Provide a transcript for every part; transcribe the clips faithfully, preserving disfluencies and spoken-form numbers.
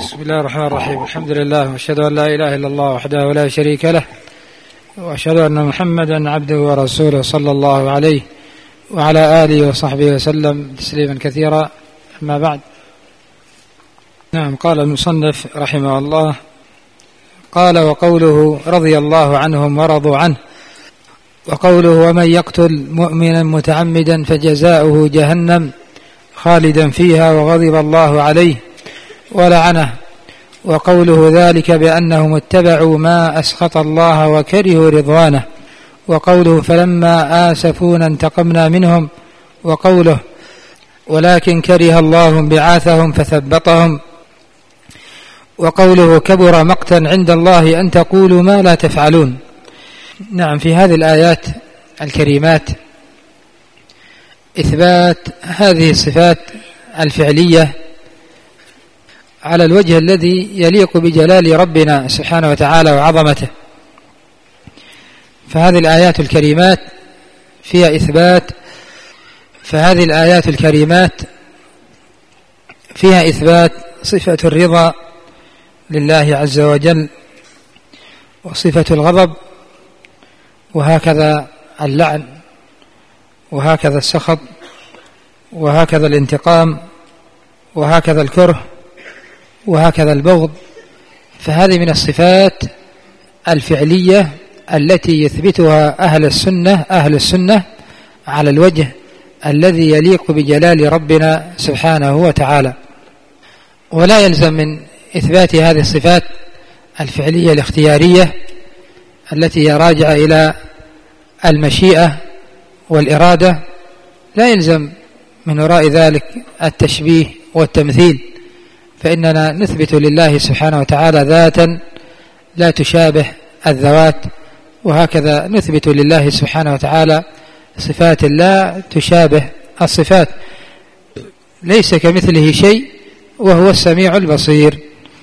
بسم الله الرحمن الرحيم. الحمد لله وأشهد أن لا إله إلا الله وحده لا شريك له، وأشهد أن محمدا عبده ورسوله صلى الله عليه وعلى آله وصحبه وسلم تسليما كثيرا. أما بعد، نعم، قال المصنف رحمه الله: قال: وقوله رضي الله عنهم ورضوا عنه، وقوله: ومن يقتل مؤمنا متعمدا فجزاؤه جهنم خالدا فيها وغضب الله عليه ولعنه، وقوله: ذلك بأنهم اتبعوا ما أسخط الله وكرهوا رضوانه، وقوله: فلما آسفونا انتقمنا منهم، وقوله: ولكن كره الله بعاثهم فثبطهم، وقوله: كبر مقتا عند الله أن تقولوا ما لا تفعلون. نعم، في هذه الآيات الكريمات إثبات هذه الصفات الفعلية على الوجه الذي يليق بجلال ربنا سبحانه وتعالى وعظمته. فهذه الآيات الكريمات فيها إثبات فهذه الآيات الكريمات فيها إثبات صفة الرضا لله عز وجل، وصفة الغضب، وهكذا اللعن، وهكذا السخط، وهكذا الانتقام، وهكذا الكره، وهكذا البغض. فهذه من الصفات الفعلية التي يثبتها أهل السنة أهل السنة على الوجه الذي يليق بجلال ربنا سبحانه وتعالى. ولا يلزم من إثبات هذه الصفات الفعلية الاختيارية التي هي راجعة إلى المشيئة والإرادة، لا يلزم من وراء ذلك التشبيه والتمثيل، فإننا نثبت لله سبحانه وتعالى ذاتا لا تشابه الذوات، وهكذا نثبت لله سبحانه وتعالى صفات لا تشابه الصفات. ليس كمثله شيء وهو السميع البصير.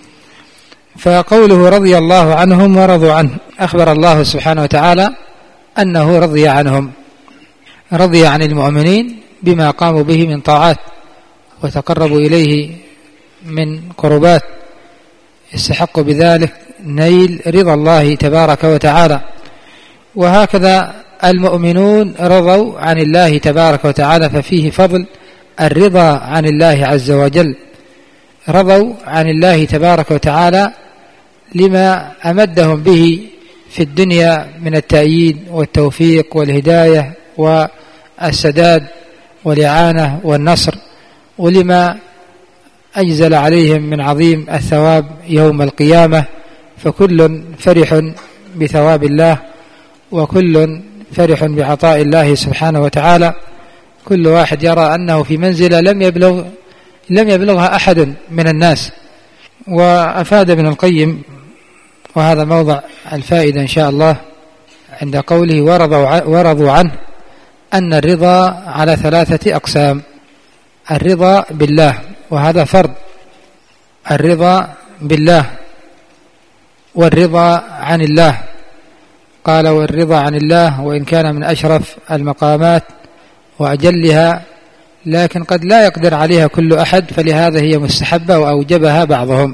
فقوله رضي الله عنهم ورضوا عنه، أخبر الله سبحانه وتعالى أنه رضي عنهم، رضي عن المؤمنين بما قاموا به من طاعات وتقربوا إليه من قربات، يستحق بذلك نيل رضا الله تبارك وتعالى. وهكذا المؤمنون رضوا عن الله تبارك وتعالى، ففيه فضل الرضا عن الله عز وجل. رضوا عن الله تبارك وتعالى لما أمدهم به في الدنيا من التأييد والتوفيق والهداية والسداد والإعانة والنصر، ولما أجزل عليهم من عظيم الثواب يوم القيامة. فكل فرح بثواب الله، وكل فرح بعطاء الله سبحانه وتعالى. كل واحد يرى أنه في منزلة لم يبلغ لم يبلغها أحد من الناس. وأفاد ابن القيم، وهذا موضع الفائدة إن شاء الله، عند قوله ورضوا عنه، أن الرضا على ثلاثة أقسام: الرضا بالله، وهذا فرض، الرضا بالله، والرضا عن الله. قال: والرضا عن الله وإن كان من أشرف المقامات وأجلها، لكن قد لا يقدر عليها كل أحد، فلهذا هي مستحبة وأوجبها بعضهم.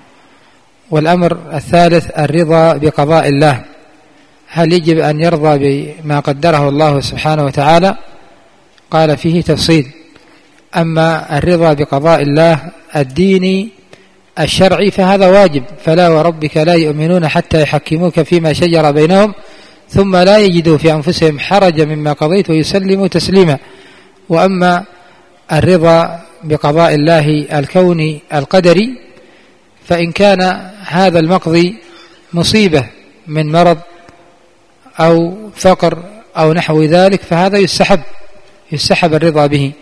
والأمر الثالث الرضا بقضاء الله، هل يجب أن يرضى بما قدره الله سبحانه وتعالى؟ قال: فيه تفصيل. أما الرضا بقضاء الله الديني الشرعي فهذا واجب: فلا وربك لا يؤمنون حتى يحكموك فيما شجر بينهم ثم لا يجدوا في أنفسهم حرجا مما قضيت ويسلموا تسليما. وأما الرضا بقضاء الله الكوني القدري، فإن كان هذا المقضي مصيبة من مرض أو فقر أو نحو ذلك، فهذا يستحب يستحب الرضا به.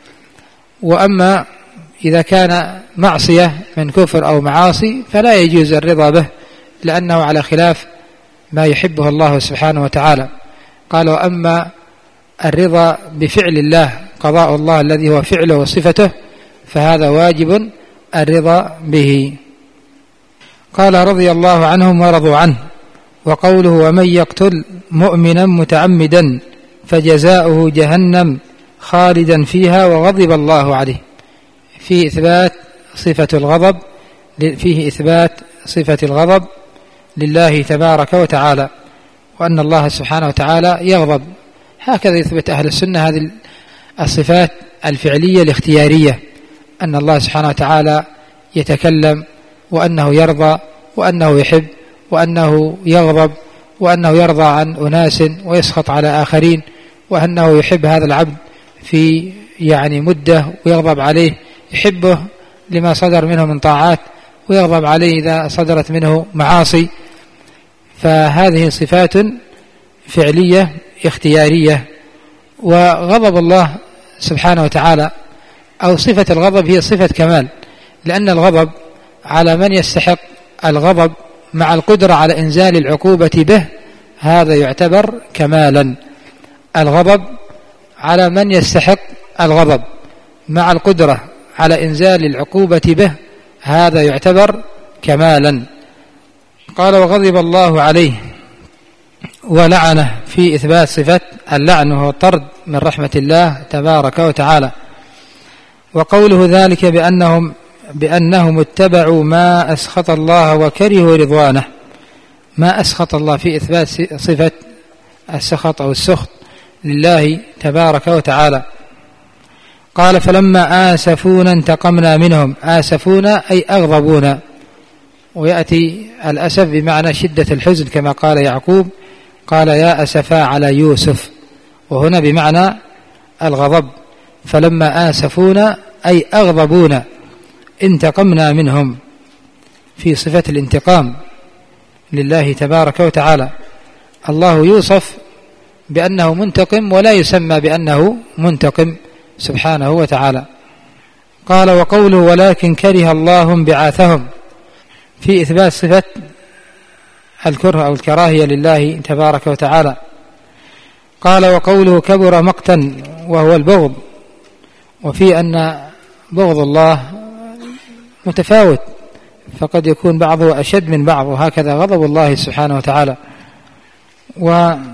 وأما إذا كان معصية من كفر أو معاصي فلا يجوز الرضا به، لأنه على خلاف ما يحبه الله سبحانه وتعالى. قال: وأما الرضا بفعل الله، قضاء الله الذي هو فعله وصفته، فهذا واجب الرضا به. قال: رضي الله عنهم ورضوا عنه، وقوله: ومن يقتل مؤمنا متعمدا فجزاؤه جهنم خالدا فيها وغضب الله عليه، في إثبات صفة الغضب فيه إثبات صفة الغضب لله تبارك وتعالى، وأن الله سبحانه وتعالى يغضب. هكذا يثبت أهل السنة هذه الصفات الفعلية الاختيارية، أن الله سبحانه وتعالى يتكلم، وأنه يرضى، وأنه يحب، وأنه يغضب، وأنه يرضى عن أناس ويسخط على آخرين، وأنه يحب هذا العبد في يعني مدة ويغضب عليه، يحبه لما صدر منه من طاعات ويغضب عليه إذا صدرت منه معاصي. فهذه صفات فعلية اختيارية. وغضب الله سبحانه وتعالى أو صفة الغضب هي صفة كمال، لأن الغضب على من يستحق الغضب مع القدرة على إنزال العقوبة به، هذا يعتبر كمالا. الغضب على من يستحق الغضب مع القدرة على إنزال العقوبة به، هذا يعتبر كمالا. قال وغضب الله عليه ولعنه في إثبات صفة اللعن، وهو الطرد من رحمة الله تبارك وتعالى. وقوله ذلك بأنهم بأنهم اتبعوا ما أسخط الله وكرهوا رضوانه، ما أسخط الله في إثبات صفة السخط أو السخط لله تبارك وتعالى. قال فلما آسفونا انتقمنا منهم، آسفونا أي أغضبونا، ويأتي الأسف بمعنى شدة الحزن كما قال يعقوب قال يا أسفا على يوسف، وهنا بمعنى الغضب. فلما آسفونا أي أغضبونا انتقمنا منهم، في صفة الانتقام لله تبارك وتعالى. الله يوصف بأنه منتقم ولا يسمى بأنه منتقم سبحانه وتعالى. قال وقوله ولكن كره الله انبعاثهم، في إثبات صفة الكره أو الكراهية لله تبارك وتعالى. قال وقوله كبر مقتا وهو البغض، وفي أن بغض الله متفاوت، فقد يكون بعضه أشد من بعض، وهكذا غضب الله سبحانه وتعالى. وأهل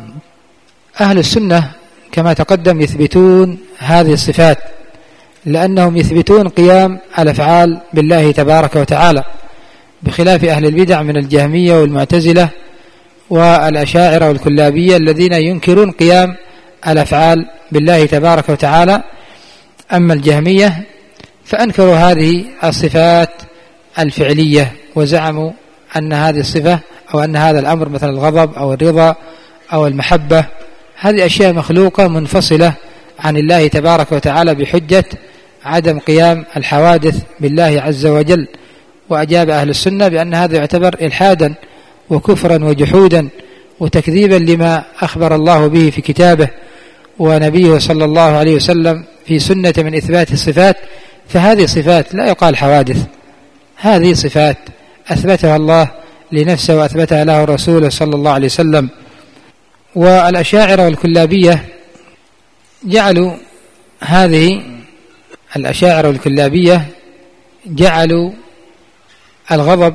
السنة كما تقدم يثبتون هذه الصفات، لأنهم يثبتون قيام الأفعال بالله تبارك وتعالى، بخلاف أهل البدع من الجهمية والمعتزلة والأشاعرة والكلابية الذين ينكرون قيام الأفعال بالله تبارك وتعالى. أما الجهمية فأنكروا هذه الصفات الفعلية، وزعموا أن هذه الصفة أو أن هذا الأمر مثل الغضب أو الرضا أو المحبة هذه أشياء مخلوقة منفصلة عن الله تبارك وتعالى بحجة عدم قيام الحوادث بالله عز وجل. وأجاب أهل السنة بأن هذا يعتبر إلحادا وكفرا وجحودا وتكذيبا لما أخبر الله به في كتابه ونبيه صلى الله عليه وسلم في سنة من إثبات الصفات. فهذه صفات لا يقال حوادث، هذه صفات أثبتها الله لنفسه وأثبتها له رسوله صلى الله عليه وسلم. والأشاعرة والكلابية جعلوا هذه الأشاعرة والكلابية جعلوا الغضب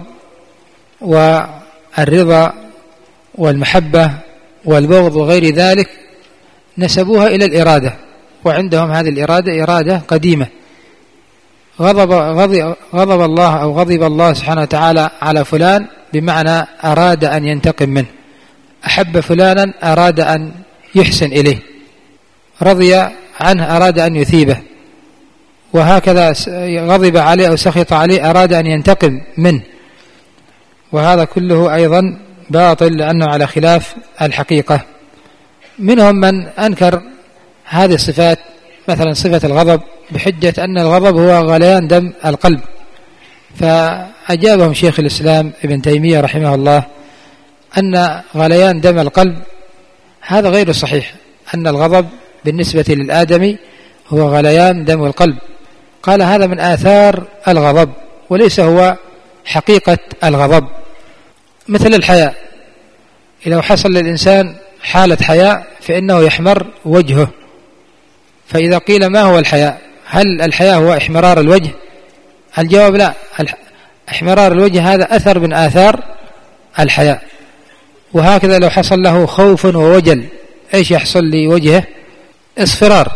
والرضا والمحبة والبغض وغير ذلك نسبوها إلى الإرادة، وعندهم هذه الإرادة إرادة قديمة. غضب, غضب, غضب الله أو غضب الله سبحانه وتعالى على فلان بمعنى أراد أن ينتقم منه، أحب فلانا أراد أن يحسن إليه، رضي عنه أراد أن يثيبه، وهكذا غضب عليه أو سخط عليه أراد أن ينتقم منه. وهذا كله أيضا باطل لأنه على خلاف الحقيقة. منهم من أنكر هذه الصفات، مثلا صفة الغضب، بحجة أن الغضب هو غليان دم القلب، فأجابهم شيخ الإسلام ابن تيمية رحمه الله أن غليان دم القلب هذا غير صحيح، أن الغضب بالنسبة للآدمي هو غليان دم القلب. قال هذا من آثار الغضب وليس هو حقيقة الغضب. مثل الحياء، إذا حصل للإنسان حالة حياء فإنه يحمر وجهه، فإذا قيل ما هو الحياء، هل الحياء هو إحمرار الوجه؟ الجواب لا، إحمرار الوجه هذا أثر من آثار الحياء. وهكذا لو حصل له خوف ووجل إيش يحصل لوجهه؟ اصفرار،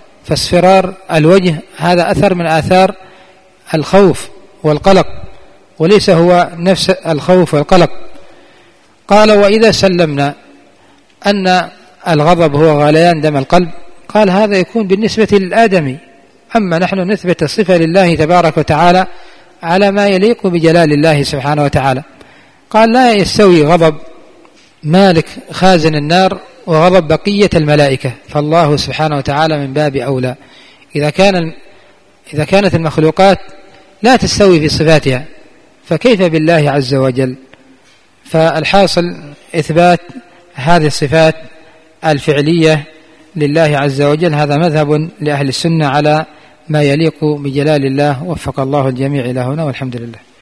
فاصفرار الوجه هذا أثر من آثار الخوف والقلق. وليس هو نفس الخوف والقلق. قال وإذا سلمنا أن الغضب هو غليان دم القلب، قال هذا يكون بالنسبة للآدمي، أما نحن نثبت الصفة لله تبارك وتعالى على ما يليق بجلال الله سبحانه وتعالى. قال لا يستوي غضب مالك خازن النار وغضب بقية الملائكة، فالله سبحانه وتعالى من باب أولى. إذا كان إذا كانت المخلوقات لا تستوي في صفاتها فكيف بالله عز وجل؟ فالحاصل إثبات هذه الصفات الفعلية لله عز وجل، هذا مذهب لأهل السنة على ما يليق بجلال الله. وفق الله الجميع إلى هنا، والحمد لله.